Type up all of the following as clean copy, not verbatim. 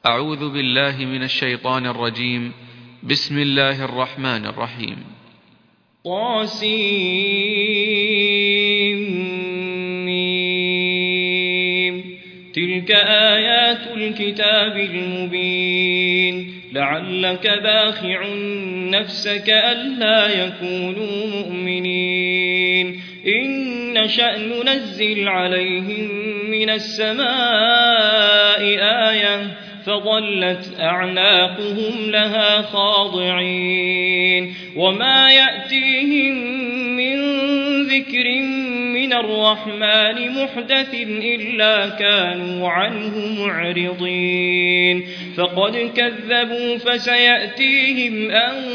أعوذ بالله من الشيطان الرجيم. بسم الله الرحمن الرحيم. طاسيم. تلك آيات الكتاب المبين. لعلك باخع نفسك ألا يكونوا مؤمنين إن نشأ ننزل عليهم من السماء آية فظلت أعناقهم لها خاضعين وما يأتيهم من ذكر من الرحمن محدث إلا كانوا عنه معرضين فقد كذبوا فسيأتيهم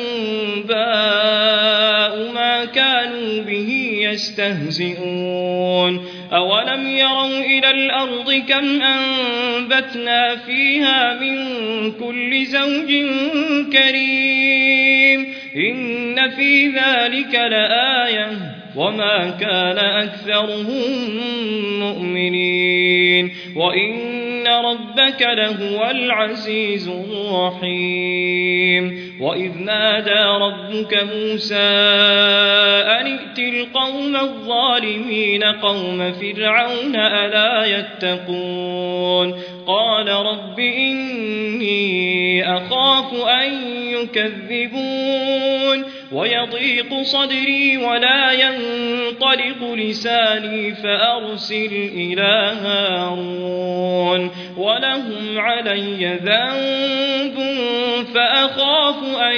أنباء ما كانوا به يستهزئون أولم يروا إلى الأرض كم أنبتنا فيها من كل زوج كريم إن في ذلك لآية وما كان أكثرهم مؤمنين وإن ربك لهو العزيز الرحيم وإذ نادى ربك موسى أن ائت القوم الظالمين قوم فرعون ألا يتقون قال رب إني أخاف أن يكذبون ويضيق صدري ولا ينطلق لساني فأرسل إلى هارون ولهم علي ذنب فأخاف أن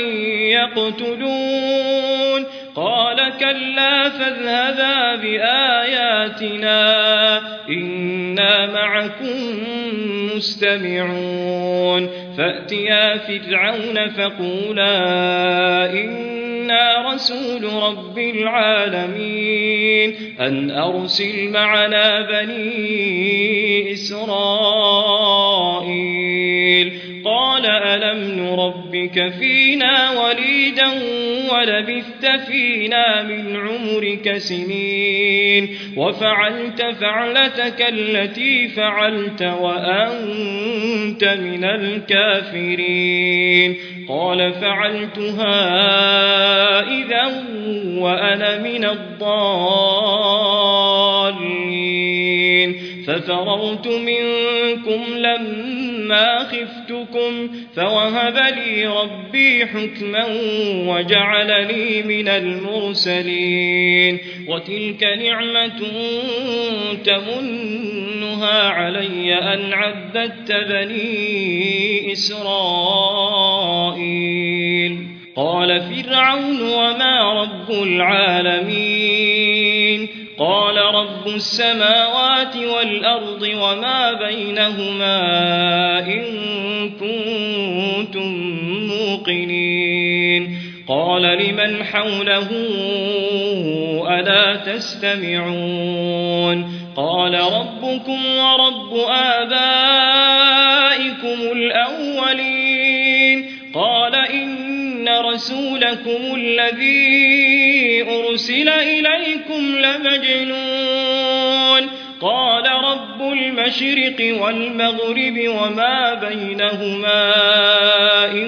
يقتلون قال كلا فاذهبا بآياتنا إنا معكم مستمعون فأتيا فرعون فقولا إنا رسول رب العالمين أن أرسل معنا بني إسرائيل قال ألم نربك فينا وليدا ولبثت فينا من عمرك سنين وفعلت فعلتك التي فعلت وأنت من الكافرين قال فعلتها إذا وأنا من الضالين ففررت منكم لما خفتكم فوهب لي ربي حكما وجعلني من المرسلين وتلك نعمة تمنها علي أن عبدت بني إسرائيل قال فرعون وما رب العالمين قال رب السماوات والأرض وما بينهما إن كنتم موقنين قال لمن حوله ألا تستمعون قال ربكم ورب آبائكم الأولين قال إن رسولكم الذي أرسل إليكم لمجنون قال رب المشرق والمغرب وما بينهما إن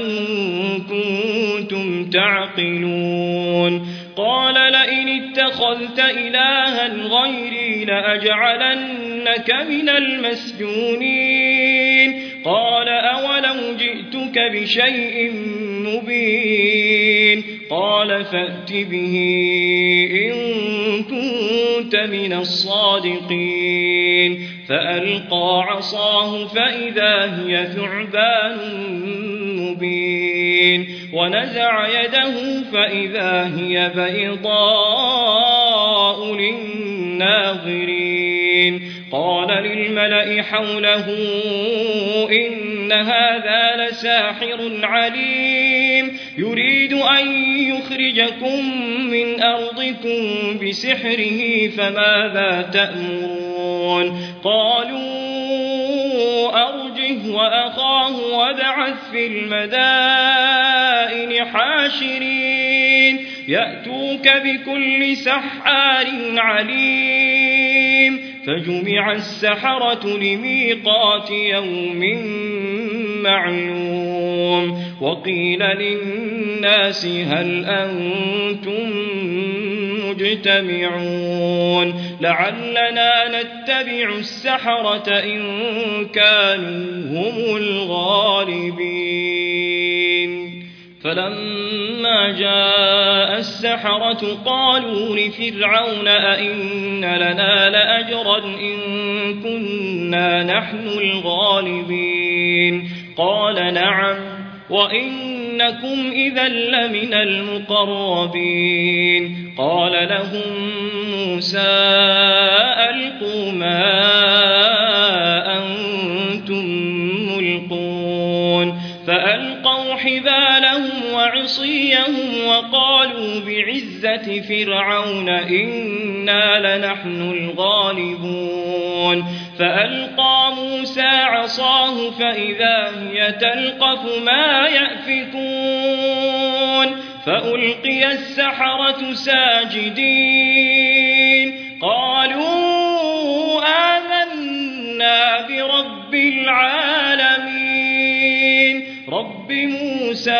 كنتم تعقلون قال لئن اتخذت إلها غيري لأجعلنك من المسجونين قال أولو جئتك بشيء مبين قال فأت به إن كنت من الصادقين فألقى عصاه فإذا هي ثعبان مبين ونزع يده فإذا هي بيضاء للناظرين قال للملأ حوله إن هذا لساحر عليم يريد أن يخرجكم من أرضكم بسحره فماذا تأمرون قالوا أرجه وأخاه وابعث في المدائن حاشرين يأتوك بكل سحار عليم فجمع السحرة لميقات يوم معلوم وقيل للناس هل أنتم مجتمعون لعلنا نتبع السحرة إن كانوا هم الغالبين فلما جاء السحرة قالوا لفرعون أئن لنا لأجرا إن كنا نحن الغالبين قال نعم وإنكم إذا لمن المقربين قال لهم موسى ألقوا ما أنتم ملقون فألقوا حبالهم وعصيهم وقالوا بعزة فرعون إنا لنحن الغالبون فألقى موسى عصاه فإذا هي تلقف ما يأفكون فألقي السحرة ساجدين قالوا آمنا برب العالمين رب موسى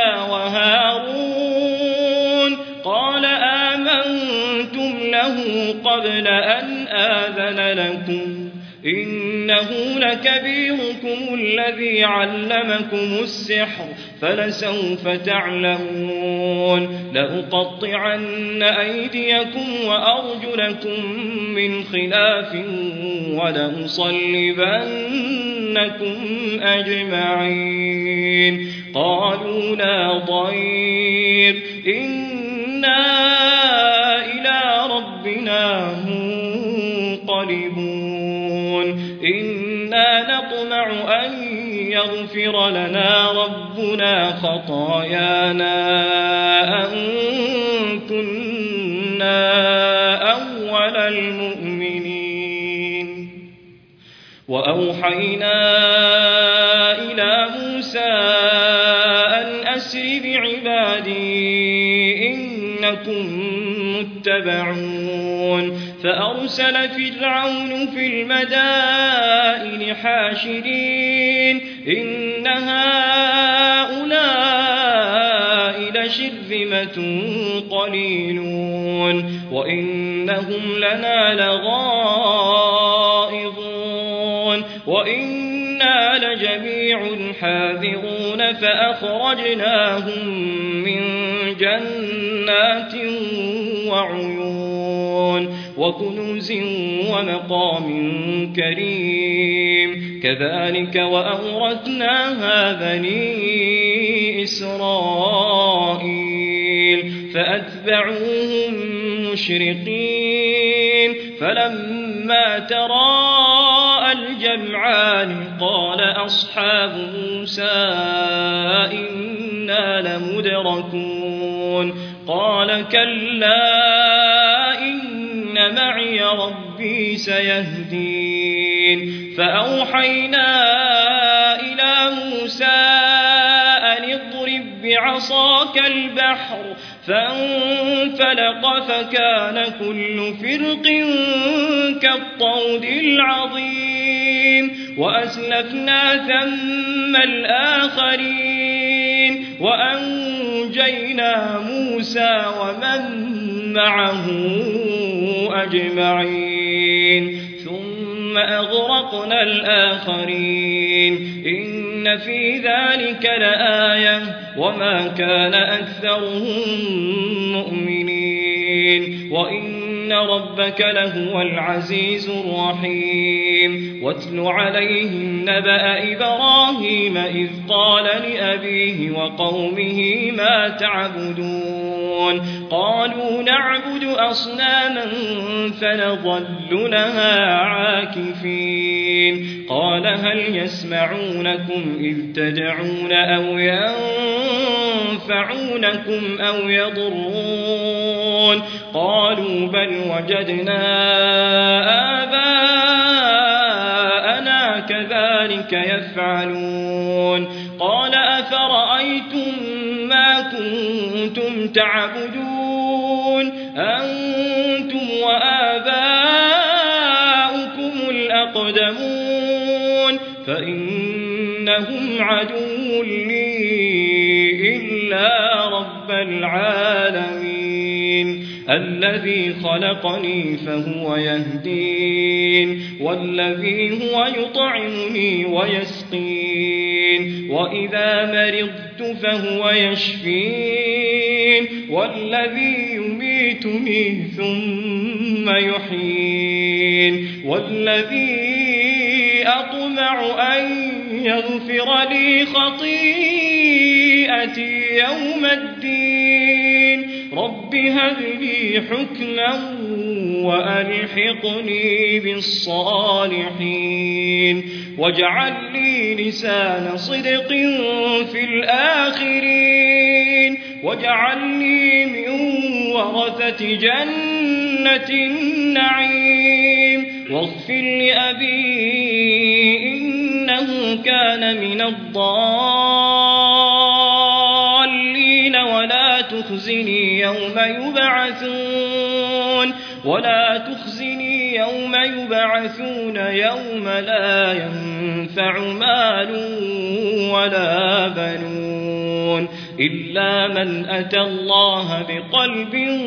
وهارون قال آمنتم له قبل أن آذن لكم إنه لكبيركم الذي علمكم السحر فلسوف تعلمون لأقطعن أيديكم وأرجلكم من خلاف ولأصلبنكم أجمعين قالوا لا ضير إنا إلى ربنا منقلبون إنا نطمع أن يغفر لنا ربنا خطايانا أن كنا أول المؤمنين وأوحينا إلى موسى أن أسر بعبادي إنكم متبعون فأرسل فرعون في المدائن حاشرين إن هؤلاء لشرذمة قليلون وإنهم لنا لغائظون وإنا لجميع حاذرون فأخرجناهم من جنات وعيون وكنوز ومقام كريم كذلك وأورثناها بني إسرائيل فأتبعوهم مشرقين فلما تراءى الجمعان قال أصحاب موسى إنا لمدركون قال كلا إن معي ربي سيهدين فأوحينا إلى موسى أن اضرب بعصاك البحر فانفلق فكان كل فرق كالطود العظيم وأسلفنا ثم الآخرين وأنجينا موسى ومن معه أجمعين ثم أغرقنا الآخرين إن في ذلك لآية وما كان أكثرهم مؤمنين وإن ربك لهو العزيز الرحيم واتل عليهم نبأ إبراهيم إذ قال لأبيه وقومه ما تعبدون قالوا نعبد أصناما فنظل لها عاكفين قال هل يسمعونكم إذ تدعون أو ينفعونكم أو يضرون قالوا بل وجدنا آباءنا كذلك يفعلون قال أفرأيتم ما كنتم تعبدون أنتم وآباؤكم الأقدمون فإنكم إنهم عدو لي إلا رب العالمين الذي خلقني فهو يهدين والذي هو يطعمني ويسقين وإذا مرضت فهو يشفين والذي يميتني ثم يحيين والذي أطمع أن يغفر لي خطيئتي يوم الدين رب هب لي حكما وألحقني بالصالحين واجعل لي لسان صدق في الآخرين واجعلني من ورثة جنة النعيم واغفر لأبي إنه كان من الضالين ولا تخزني يوم يبعثون يوم لا ينفع مال ولا بنون إلا من أتى الله بقلب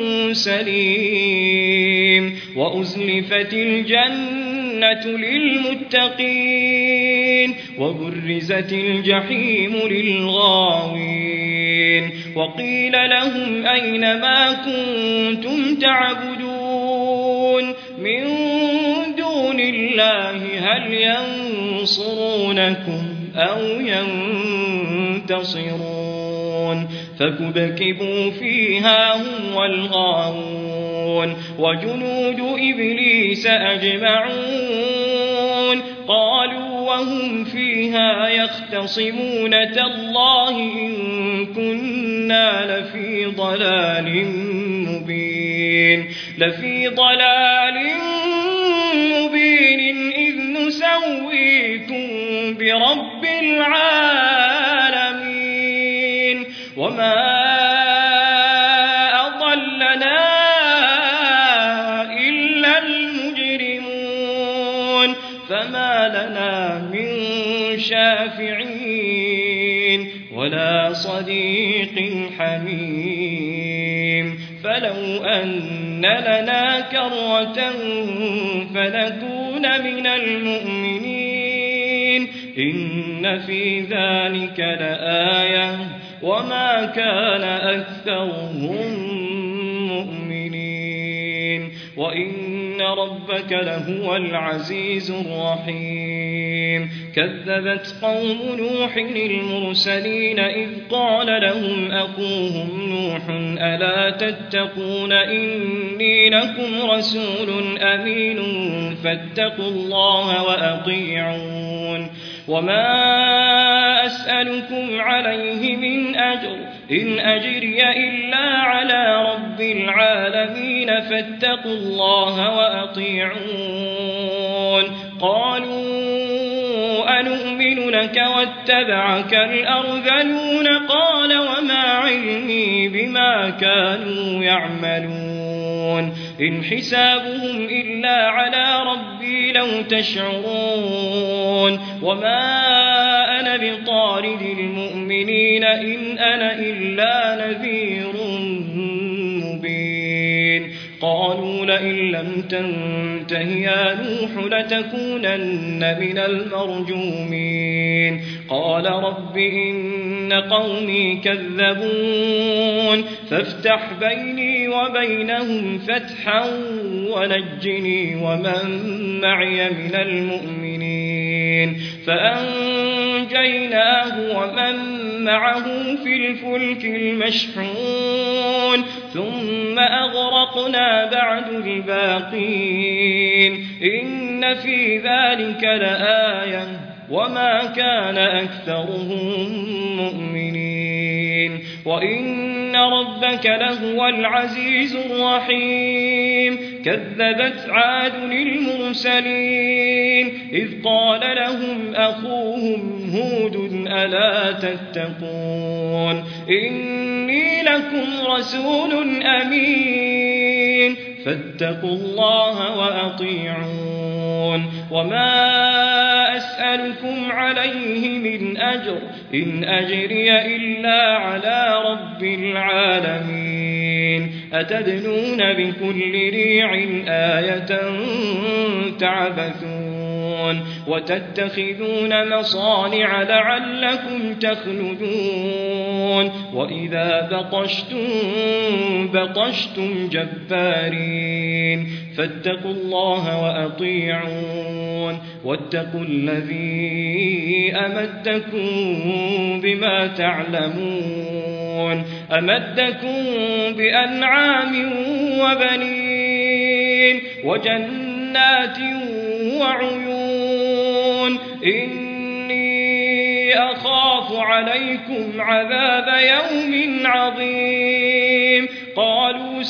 سليم وأزلفت الجنة للمتقين وبرزت الجحيم للغاوين وقيل لهم أين ما كنتم تعبدون من دون الله هل ينصرونكم أو ينتصرون فكبكبوا فيها هم والغاوون وجنود إبليس أجمعون قالوا وهم فيها يختصمون تالله إن كنا لفي ضلال مبين إذ نسويكم برب العالمين وما أضلنا إلا المجرمون فما لنا من شافعين ولا صديق حميم فلو أن لنا كرة فنكون من المؤمنين إن في ذلك لآية وما كان أكثرهم مؤمنين وإن ربك لهو العزيز الرحيم كذبت قوم نوح المرسلين إذ قال لهم أخوهم نوح ألا تتقون إني لكم رسول أمين فاتقوا الله وأطيعون وما أسألكم عليه من أجر إن أجري إلا على رب العالمين فاتقوا الله وأطيعون قالوا أنؤمن لك واتبعك الأرذلون قال وما علمي بما كانوا يعملون إن حسابهم إلا على ربي لو تشعرون وما أنا بطارد المؤمنين إن أنا إلا نذير مبين قالوا لئن لم تنته يا نوح لتكونن من المرجومين قال رب إن قومي كذبون فافتح بيني وبينهم فتحا ونجني ومن معي من المؤمنين فأنجيناه ومن معه في الفلك المشحون ثم أغرقنا بعد الباقين إن في ذلك لآية وما كان أكثرهم مؤمنين وإن ربك لهو العزيز الرحيم كذبت عاد المرسلين إذ قال لهم أخوهم هود ألا تتقون إني لكم رسول أمين فاتقوا الله وأطيعون وما أسألكم عليه من أجر إن أجري إلا على رب العالمين أتبنون بكل ريع آية تعبثون وتتخذون مصانع لعلكم تخلدون وإذا بطشتم جبارين فاتقوا الله وأطيعون واتقوا الذي أمدكم بما تعلمون أمدكم بأنعام وبنين وجنات وعيون إني أخاف عليكم عذاب يوم عظيم قالوا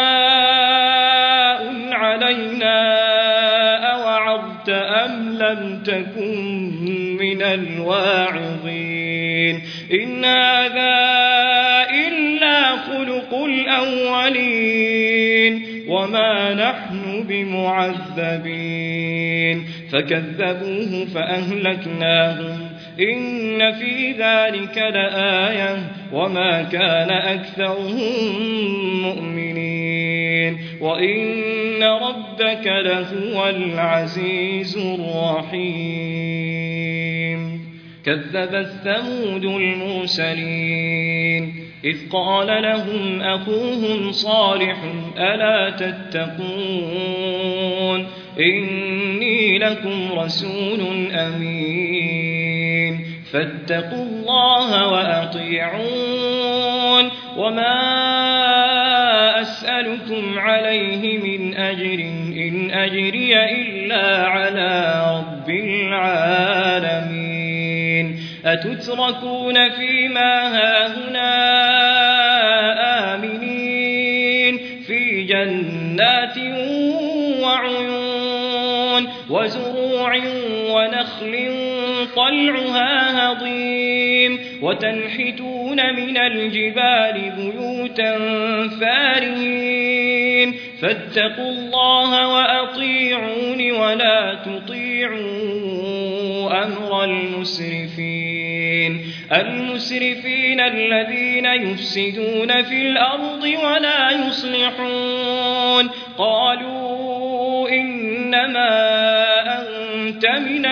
سواء علينا أوعظت أم لم تكن من الواعظين إن هذا إلا خلق الأولين وما نحن بمعذبين فكذبوه فأهلكناهم إن في ذلك لآية وما كان أكثرهم مؤمنين وإن ربك لهو العزيز الرحيم كذبت ثمود المرسلين إذ قال لهم أخوهم صالح ألا تتقون إني لكم رسول أمين فاتقوا الله وأطيعون وما أسألكم عليه من أجر إن أجري إلا على رب العالمين أتتركون فيما هاهنا آمنين في جنات وعيون وزروع ونخل طلعها هضيم وتنحتون من الجبال بيوتا فارهين فاتقوا الله وأطيعون ولا تطيعوا أمر المسرفين الذين يفسدون في الأرض ولا يصلحون قالوا إنما أنت من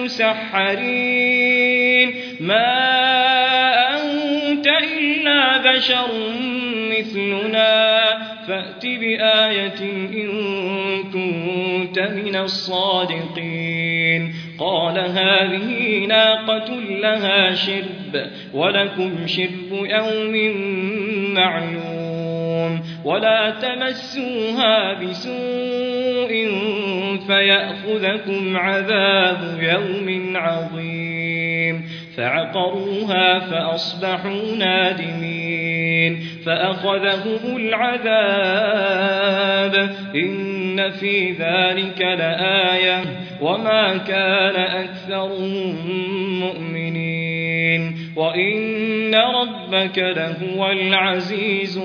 المسحرين ما أنت إلا بشر مثلنا فأت بآية إن كنت من الصادقين قال هذه ناقة لها شرب ولكم شرب يوم معلوم ولا تمسوها بسوء فيأخذكم عذاب يوم عظيم فعقروها فأصبحوا نادمين فأخذهم العذاب إن في ذلك لآية وما كان أكثرهم مؤمنين وإن ربك لهو العزيز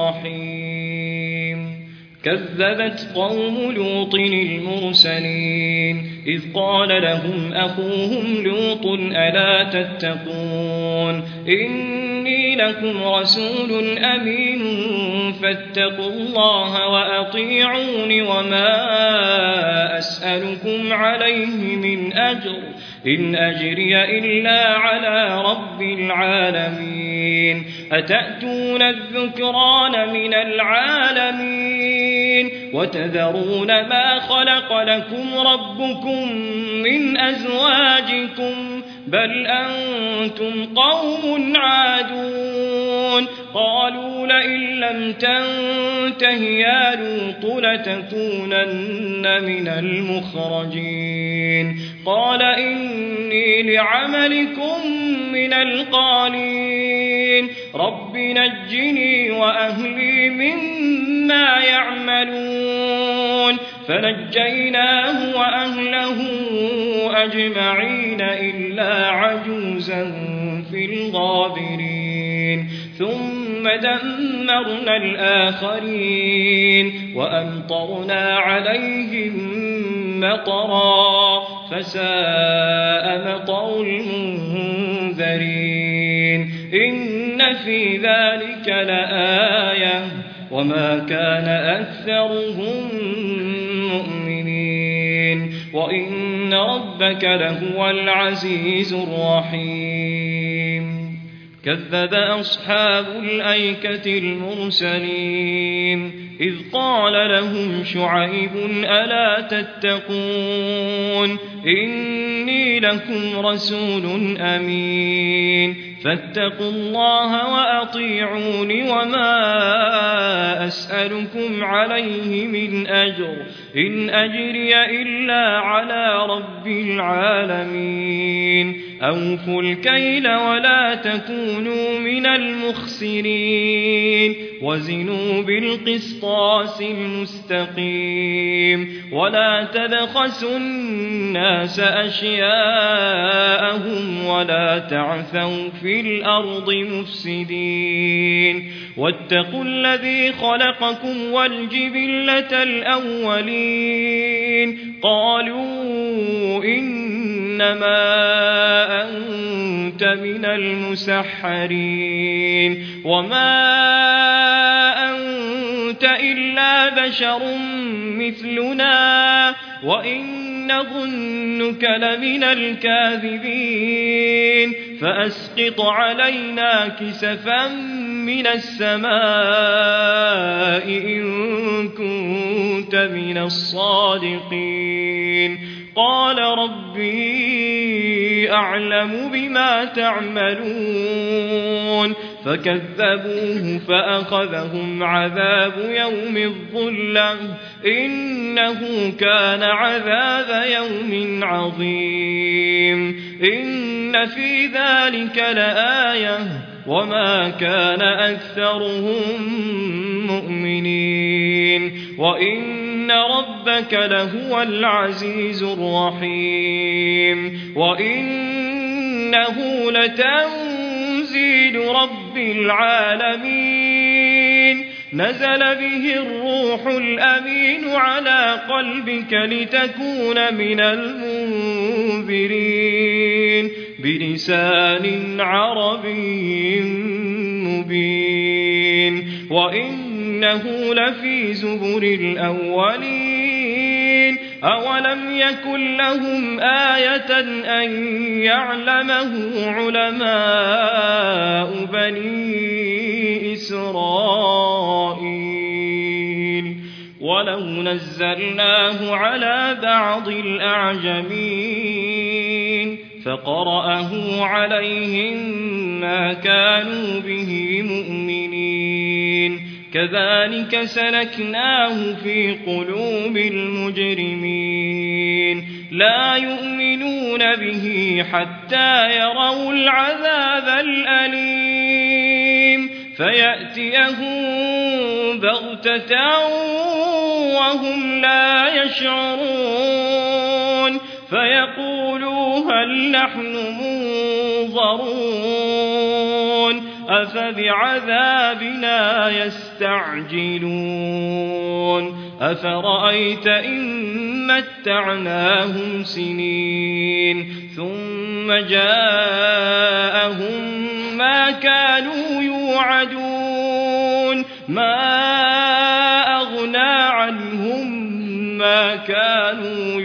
الرحيم كذبت قوم لوط المرسلين إذ قال لهم أخوهم لوط ألا تتقون إني لكم رسول أمين فاتقوا الله وأطيعون وما أسألكم عليه من أجر إن أجري إلا على رب العالمين أتأتون الذكران من العالمين وتذرون ما خلق لكم ربكم من أزواجكم بل أنتم قوم عادون قالوا لئن لم تنته يا لوط لتكونن من المخرجين قال إني لعملكم من القالين رب نجني وأهلي مما يعملون فنجيناه وأهله أجمعين إلا عجوزا في الغابرين ثم دمرنا الآخرين وأمطرنا عليهم مطرا فساء مطر المنذرين إن في ذلك لآية وما كان أكثرهم مؤمنين وإن ربك لهو العزيز الرحيم كذب أصحاب الأيكة المرسلين إذ قال لهم شعيب ألا تتقون إني لكم رسول أمين فاتقوا الله وأطيعون وما أسألكم عليه من أجر إن أجري إلا على رب العالمين أوفوا الكيل ولا تكونوا من المخسرين وزنوا بالقسطاس المستقيم ولا تبخسوا الناس أشياءهم ولا تعثوا في الأرض مفسدين واتقوا الذي خلقكم والجبلة الأولين قالوا إنما أنت من المسحرين وما أنت إلا بشر مثلنا وإن نظنك لمن الكاذبين فأسقط علينا كسفا من السماء إن كنت من الصادقين قال ربي أعلم بما تعملون فكذبوه فأخذهم عذاب يوم الظلة إنه كان عذاب يوم عظيم إن في ذلك لآية وما كان أكثرهم مؤمنين وإن ربك لهو العزيز الرحيم وإنه لتنزيل رب العالمين نزل به الروح الأمين على قلبك لتكون من المنذرين بلسان عربي مبين وإنه لفي زبر الأولين أولم يكن لهم آية أن يعلمه علماء بني إسرائيل ولو نزلناه على بعض الأعجمين فقرأه عليهم ما كانوا به مؤمنين كذلك سلكناه في قلوب المجرمين لا يؤمنون به حتى يروا العذاب الأليم فيأتيهم بغتة وهم لا يشعرون فيقولوا هل نحن منظرون أفبعذابنا يستعجلون أفرأيت إن متعناهم سنين ثم جاءهم ما كانوا يوعدون ما أغنى عنهم ما كانوا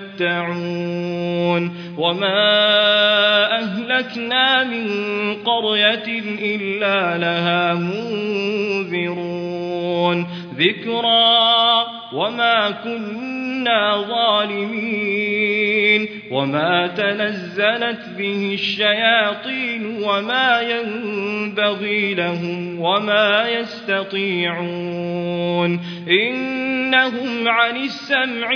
يمتعون وما أهلكنا من قرية إلا لها منذرون ذكرى وما كنا ظالمين وما تنزلت به الشياطين وما ينبغي لهم وما يستطيعون إنهم عن السمع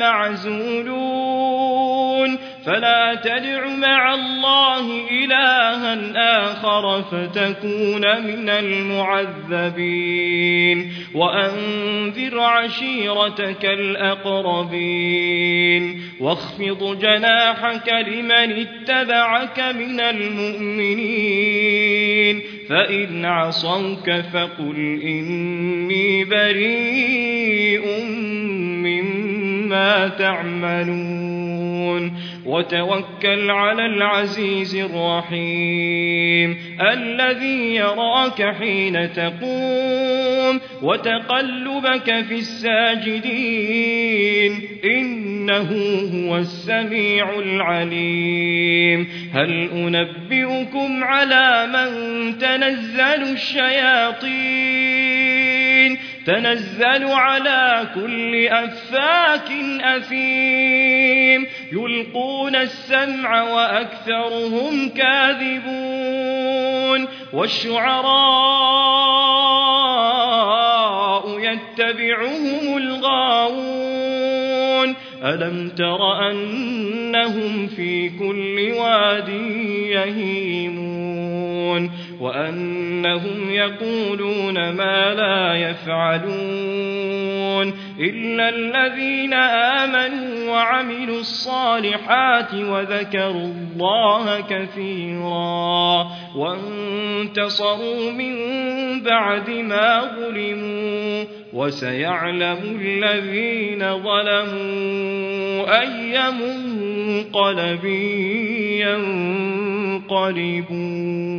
لمعزولون فلا تدع مع الله إلها آخر فتكون من المعذبين وأنذر عشيرتك الأقربين واخفض جناحك لمن اتبعك من المؤمنين فإن عصوك فقل إني بريء مما بما تعملون وتوكل على العزيز الرحيم الذي يراك حين تقوم وتقلبك في الساجدين إنه هو السميع العليم هل أنبئكم على من تنزل الشياطين تنزل على كل أفاك أثيم يلقون السمع وأكثرهم كاذبون والشعراء يتبعهم الغاوون ألم تر أنهم في كل واد يهيمون وأنهم يقولون ما لا يفعلون إلا الذين آمنوا وعملوا الصالحات وذكروا الله كثيرا وانتصروا من بعد ما ظلموا وسيعلم الذين ظلموا أي منقلب ينقلبون